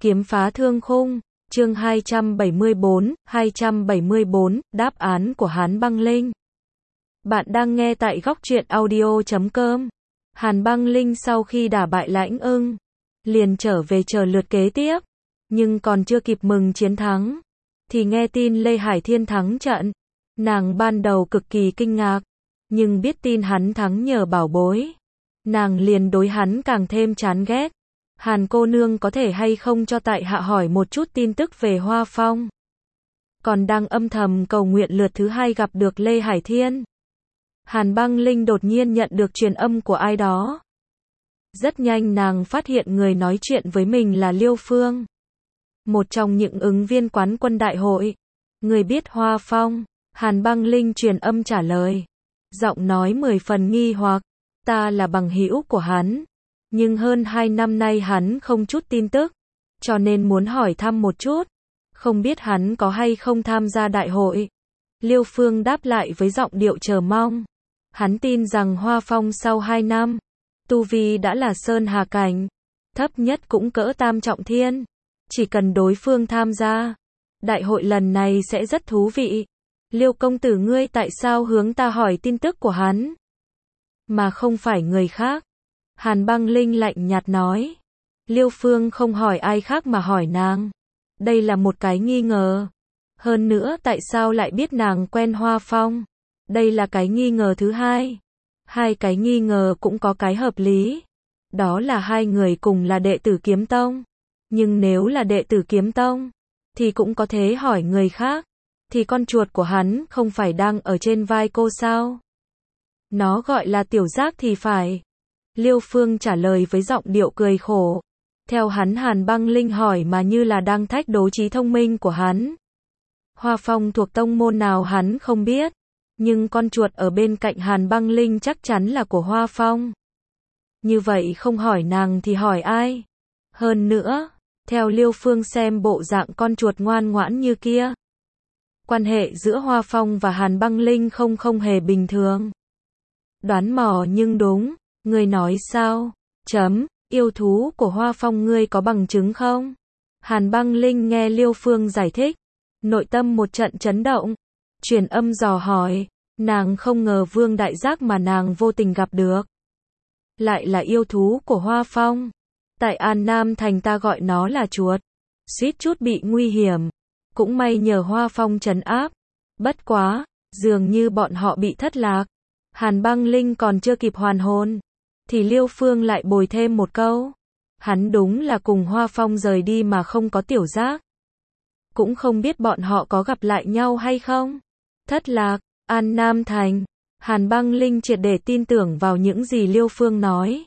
Kiếm phá thương khung, chương 274, đáp án của Hàn Băng Linh. Bạn đang nghe tại góc truyện audio.com. Hàn Băng Linh sau khi đả bại Lãnh Ưng, liền trở về chờ lượt kế tiếp, nhưng còn chưa kịp mừng chiến thắng, thì nghe tin Lê Hải Thiên thắng trận. Nàng ban đầu cực kỳ kinh ngạc, nhưng biết tin hắn thắng nhờ bảo bối, nàng liền đối hắn càng thêm chán ghét. Hàn cô nương có thể hay không cho tại hạ hỏi một chút tin tức về Hoa Phong? Còn đang âm thầm cầu nguyện lượt thứ hai gặp được Lê Hải Thiên, Hàn Băng Linh đột nhiên nhận được truyền âm của ai đó. Rất nhanh nàng phát hiện người nói chuyện với mình là Liêu Phương, một trong những ứng viên quán quân đại hội. Người biết Hoa Phong? Hàn Băng Linh truyền âm trả lời, giọng nói 10 phần nghi hoặc. Ta là bằng hữu của hắn, nhưng hơn 2 năm nay hắn không chút tin tức, cho nên muốn hỏi thăm một chút, không biết hắn có hay không tham gia đại hội. Liêu Phương đáp lại với giọng điệu chờ mong. Hắn tin rằng Hoa Phong sau 2 năm, tu vi đã là Sơn Hà cảnh, thấp nhất cũng cỡ Tam Trọng Thiên. Chỉ cần đối phương tham gia, đại hội lần này sẽ rất thú vị. Liêu công tử ngươi tại sao hướng ta hỏi tin tức của hắn, mà không phải người khác? Hàn Băng Linh lạnh nhạt nói. Liêu Phương không hỏi ai khác mà hỏi nàng. Đây là một cái nghi ngờ. Hơn nữa tại sao lại biết nàng quen Hoa Phong? Đây là cái nghi ngờ thứ hai. Hai cái nghi ngờ cũng có cái hợp lý. Đó là hai người cùng là đệ tử Kiếm Tông. Nhưng nếu là đệ tử Kiếm Tông, thì cũng có thể hỏi người khác. Thì con chuột của hắn không phải đang ở trên vai cô sao? Nó gọi là Tiểu Giác thì phải. Liêu Phương trả lời với giọng điệu cười khổ. Theo hắn Hàn Băng Linh hỏi mà như là đang thách đố trí thông minh của hắn. Hoa Phong thuộc tông môn nào hắn không biết, nhưng con chuột ở bên cạnh Hàn Băng Linh chắc chắn là của Hoa Phong. Như vậy không hỏi nàng thì hỏi ai? Hơn nữa, theo Liêu Phương xem bộ dạng con chuột ngoan ngoãn như kia, quan hệ giữa Hoa Phong và Hàn Băng Linh không hề bình thường. Đoán mò nhưng đúng. Ngươi nói sao? Yêu thú của Hoa Phong ngươi có bằng chứng không? Hàn Băng Linh nghe Liêu Phương giải thích, nội tâm một trận chấn động, truyền âm dò hỏi. Nàng không ngờ Vương Đại Giác mà nàng vô tình gặp được lại là yêu thú của Hoa Phong. Tại An Nam Thành ta gọi nó là chuột, suýt chút bị nguy hiểm, cũng may nhờ Hoa Phong trấn áp. Bất quá, dường như bọn họ bị thất lạc. Hàn Băng Linh còn chưa kịp hoàn hồn, thì Liêu Phương lại bồi thêm một câu. Hắn đúng là cùng Hoa Phong rời đi mà không có Tiểu Giác. Cũng không biết bọn họ có gặp lại nhau hay không. Thất lạc, An Nam Thành. Hàn Băng Linh triệt để tin tưởng vào những gì Liêu Phương nói.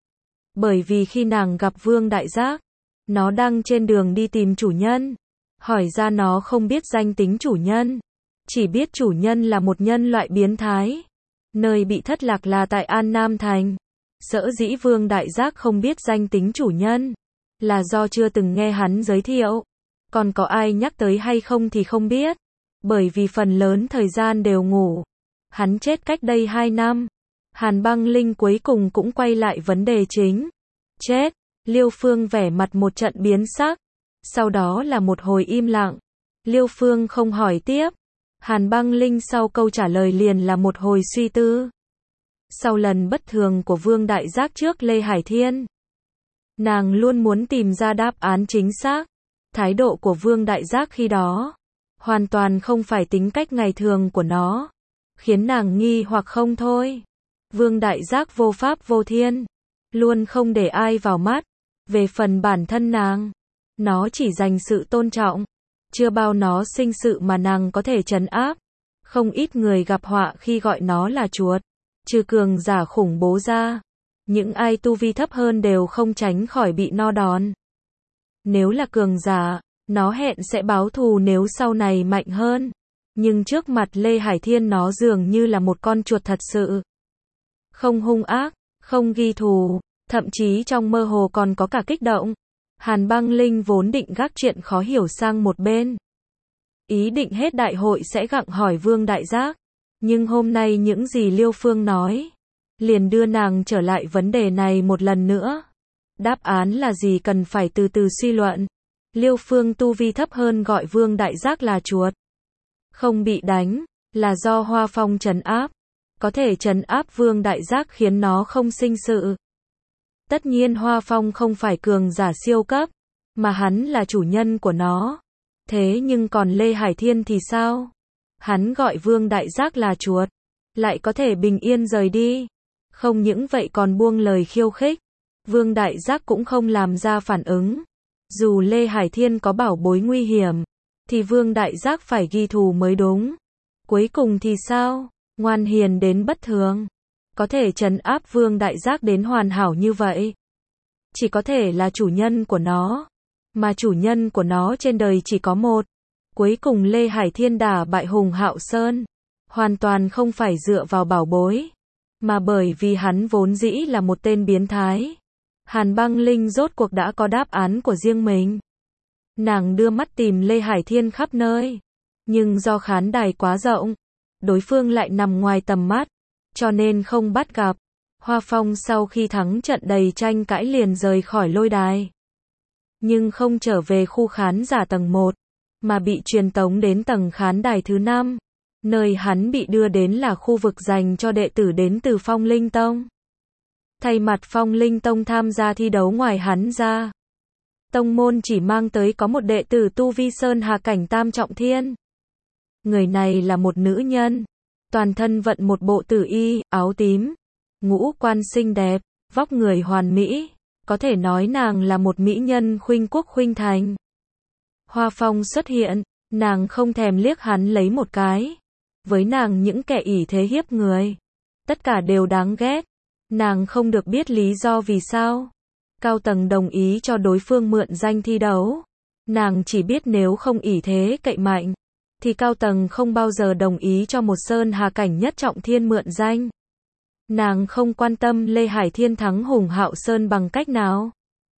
Bởi vì khi nàng gặp Vương Đại Giác, nó đang trên đường đi tìm chủ nhân. Hỏi ra nó không biết danh tính chủ nhân, chỉ biết chủ nhân là một nhân loại biến thái. Nơi bị thất lạc là tại An Nam Thành. Sở dĩ Vương Đại Giác không biết danh tính chủ nhân, là do chưa từng nghe hắn giới thiệu. Còn có ai nhắc tới hay không thì không biết. Bởi vì phần lớn thời gian đều ngủ. Hắn chết cách đây 2 năm. Hàn Băng Linh cuối cùng cũng quay lại vấn đề chính. Chết. Liêu Phương vẻ mặt một trận biến sắc. Sau đó là một hồi im lặng. Liêu Phương không hỏi tiếp. Hàn Băng Linh sau câu trả lời liền là một hồi suy tư. Sau lần bất thường của Vương Đại Giác trước Lê Hải Thiên, nàng luôn muốn tìm ra đáp án chính xác. Thái độ của Vương Đại Giác khi đó hoàn toàn không phải tính cách ngày thường của nó, khiến nàng nghi hoặc không thôi. Vương Đại Giác vô pháp vô thiên, luôn không để ai vào mắt. Về phần bản thân nàng, nó chỉ dành sự tôn trọng, chưa bao nó sinh sự mà nàng có thể trấn áp. Không ít người gặp họa khi gọi nó là chuột, trừ cường giả khủng bố ra, những ai tu vi thấp hơn đều không tránh khỏi bị no đòn. Nếu là cường giả, nó hẹn sẽ báo thù nếu sau này mạnh hơn. Nhưng trước mặt Lê Hải Thiên nó dường như là một con chuột thật sự. Không hung ác, không ghi thù, thậm chí trong mơ hồ còn có cả kích động. Hàn Băng Linh vốn định gác chuyện khó hiểu sang một bên, ý định hết đại hội sẽ gặng hỏi Vương Đại Giác. Nhưng hôm nay những gì Liêu Phương nói, liền đưa nàng trở lại vấn đề này một lần nữa. Đáp án là gì cần phải từ từ suy luận. Liêu Phương tu vi thấp hơn gọi Vương Đại Giác là chuột. Không bị đánh, là do Hoa Phong trấn áp. Có thể trấn áp Vương Đại Giác khiến nó không sinh sự. Tất nhiên Hoa Phong không phải cường giả siêu cấp, mà hắn là chủ nhân của nó. Thế nhưng còn Lê Hải Thiên thì sao? Hắn gọi Vương Đại Giác là chuột, lại có thể bình yên rời đi. Không những vậy còn buông lời khiêu khích. Vương Đại Giác cũng không làm ra phản ứng. Dù Lê Hải Thiên có bảo bối nguy hiểm, thì Vương Đại Giác phải ghi thù mới đúng. Cuối cùng thì sao? Ngoan hiền đến bất thường. Có thể trấn áp Vương Đại Giác đến hoàn hảo như vậy. Chỉ có thể là chủ nhân của nó. Mà chủ nhân của nó trên đời chỉ có một. Cuối cùng Lê Hải Thiên đả bại Hùng Hạo Sơn. Hoàn toàn không phải dựa vào bảo bối. Mà bởi vì hắn vốn dĩ là một tên biến thái. Hàn Băng Linh rốt cuộc đã có đáp án của riêng mình. Nàng đưa mắt tìm Lê Hải Thiên khắp nơi. Nhưng do khán đài quá rộng, đối phương lại nằm ngoài tầm mắt, cho nên không bắt gặp. Hoa Phong sau khi thắng trận đầy tranh cãi liền rời khỏi lôi đài. Nhưng không trở về khu khán giả tầng 1, mà bị truyền tống đến tầng khán đài thứ 5. Nơi hắn bị đưa đến là khu vực dành cho đệ tử đến từ Phong Linh Tông. Thay mặt Phong Linh Tông tham gia thi đấu ngoài hắn ra, tông môn chỉ mang tới có một đệ tử tu vi sơn hà cảnh tam trọng thiên. Người này là một nữ nhân, toàn thân vận một bộ tử y, áo tím, ngũ quan xinh đẹp, vóc người hoàn mỹ, có thể nói nàng là một mỹ nhân khuynh quốc khuynh thành. Hoa Phong xuất hiện, nàng không thèm liếc hắn lấy một cái. Với nàng những kẻ ỷ thế hiếp người, tất cả đều đáng ghét. Nàng không được biết lý do vì sao cao tầng đồng ý cho đối phương mượn danh thi đấu. Nàng chỉ biết nếu không ỷ thế cậy mạnh, thì cao tầng không bao giờ đồng ý cho một sơn hà cảnh nhất trọng thiên mượn danh. Nàng không quan tâm Lê Hải Thiên thắng Hùng Hạo Sơn bằng cách nào.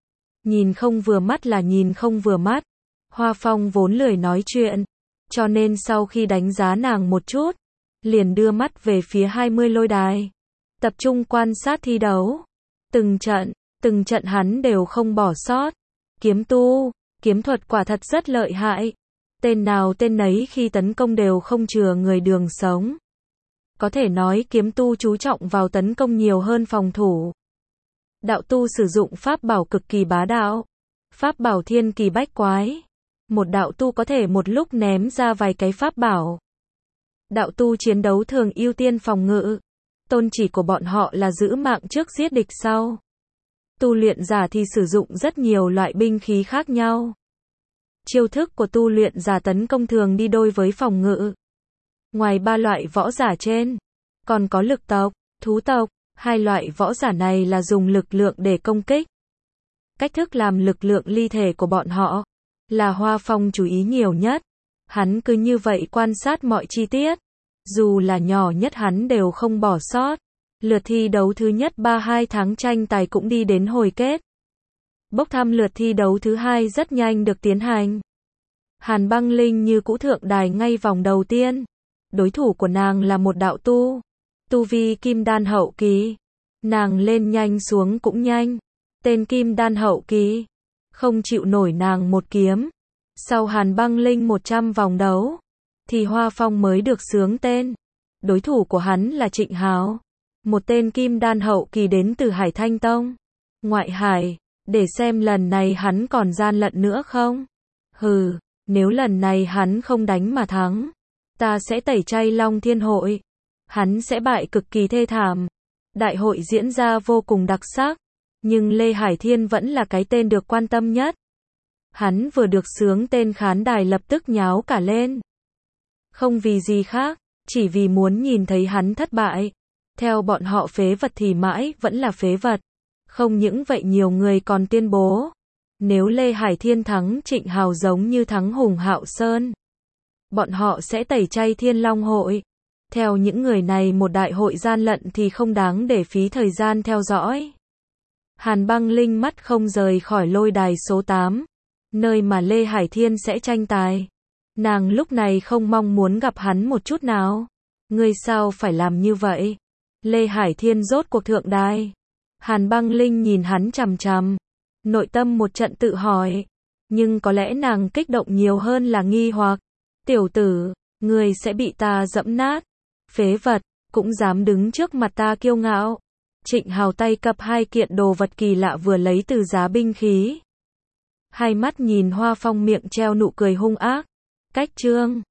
Nhìn không vừa mắt là nhìn không vừa mắt. Hoa Phong vốn lười nói chuyện, cho nên sau khi đánh giá nàng một chút, liền đưa mắt về phía 20 lôi đài, tập trung quan sát thi đấu. Từng trận hắn đều không bỏ sót. Kiếm tu, kiếm thuật quả thật rất lợi hại. Tên nào tên nấy khi tấn công đều không chừa người đường sống. Có thể nói kiếm tu chú trọng vào tấn công nhiều hơn phòng thủ. Đạo tu sử dụng pháp bảo cực kỳ bá đạo. Pháp bảo thiên kỳ bách quái. Một đạo tu có thể một lúc ném ra vài cái pháp bảo. Đạo tu chiến đấu thường ưu tiên phòng ngự. Tôn chỉ của bọn họ là giữ mạng trước giết địch sau. Tu luyện giả thì sử dụng rất nhiều loại binh khí khác nhau. Chiêu thức của tu luyện giả tấn công thường đi đôi với phòng ngự. Ngoài ba loại võ giả trên, còn có lực tộc, thú tộc. Hai loại võ giả này là dùng lực lượng để công kích. Cách thức làm lực lượng ly thể của bọn họ là Hoa Phong chú ý nhiều nhất. Hắn cứ như vậy quan sát mọi chi tiết. Dù là nhỏ nhất hắn đều không bỏ sót. Lượt thi đấu thứ nhất 32 tháng tranh tài cũng đi đến hồi kết. Bốc thăm lượt thi đấu thứ 2 rất nhanh được tiến hành. Hàn Băng Linh như cũ thượng đài ngay vòng đầu tiên. Đối thủ của nàng là một đạo tu. Tu vi kim đan hậu kỳ. Nàng lên nhanh xuống cũng nhanh. Tên kim đan hậu kỳ không chịu nổi nàng một kiếm. Sau Hàn Băng Linh 100 vòng đấu, thì Hoa Phong mới được xướng tên. Đối thủ của hắn là Trịnh Hào, một tên kim đan hậu kỳ đến từ Hải Thanh Tông, ngoại hải, để xem lần này hắn còn gian lận nữa không. Hừ, nếu lần này hắn không đánh mà thắng, ta sẽ tẩy chay Long Thiên Hội. Hắn sẽ bại cực kỳ thê thảm. Đại hội diễn ra vô cùng đặc sắc, nhưng Lê Hải Thiên vẫn là cái tên được quan tâm nhất. Hắn vừa được xướng tên khán đài lập tức nháo cả lên. Không vì gì khác, chỉ vì muốn nhìn thấy hắn thất bại. Theo bọn họ phế vật thì mãi vẫn là phế vật. Không những vậy nhiều người còn tuyên bố, nếu Lê Hải Thiên thắng Trịnh Hào giống như thắng Hùng Hạo Sơn, bọn họ sẽ tẩy chay Thiên Long Hội. Theo những người này một đại hội gian lận thì không đáng để phí thời gian theo dõi. Hàn Băng Linh mắt không rời khỏi lôi đài số 8, nơi mà Lê Hải Thiên sẽ tranh tài. Nàng lúc này không mong muốn gặp hắn một chút nào. Ngươi sao phải làm như vậy? Lê Hải Thiên rốt cuộc thượng đài. Hàn Băng Linh nhìn hắn chằm chằm, nội tâm một trận tự hỏi. Nhưng có lẽ nàng kích động nhiều hơn là nghi hoặc. Tiểu tử, ngươi sẽ bị ta dẫm nát. Phế vật, cũng dám đứng trước mặt ta kiêu ngạo. Trịnh Hào tay cặp hai kiện đồ vật kỳ lạ vừa lấy từ giá binh khí. Hai mắt nhìn Hoa Phong miệng treo nụ cười hung ác. Cách trương.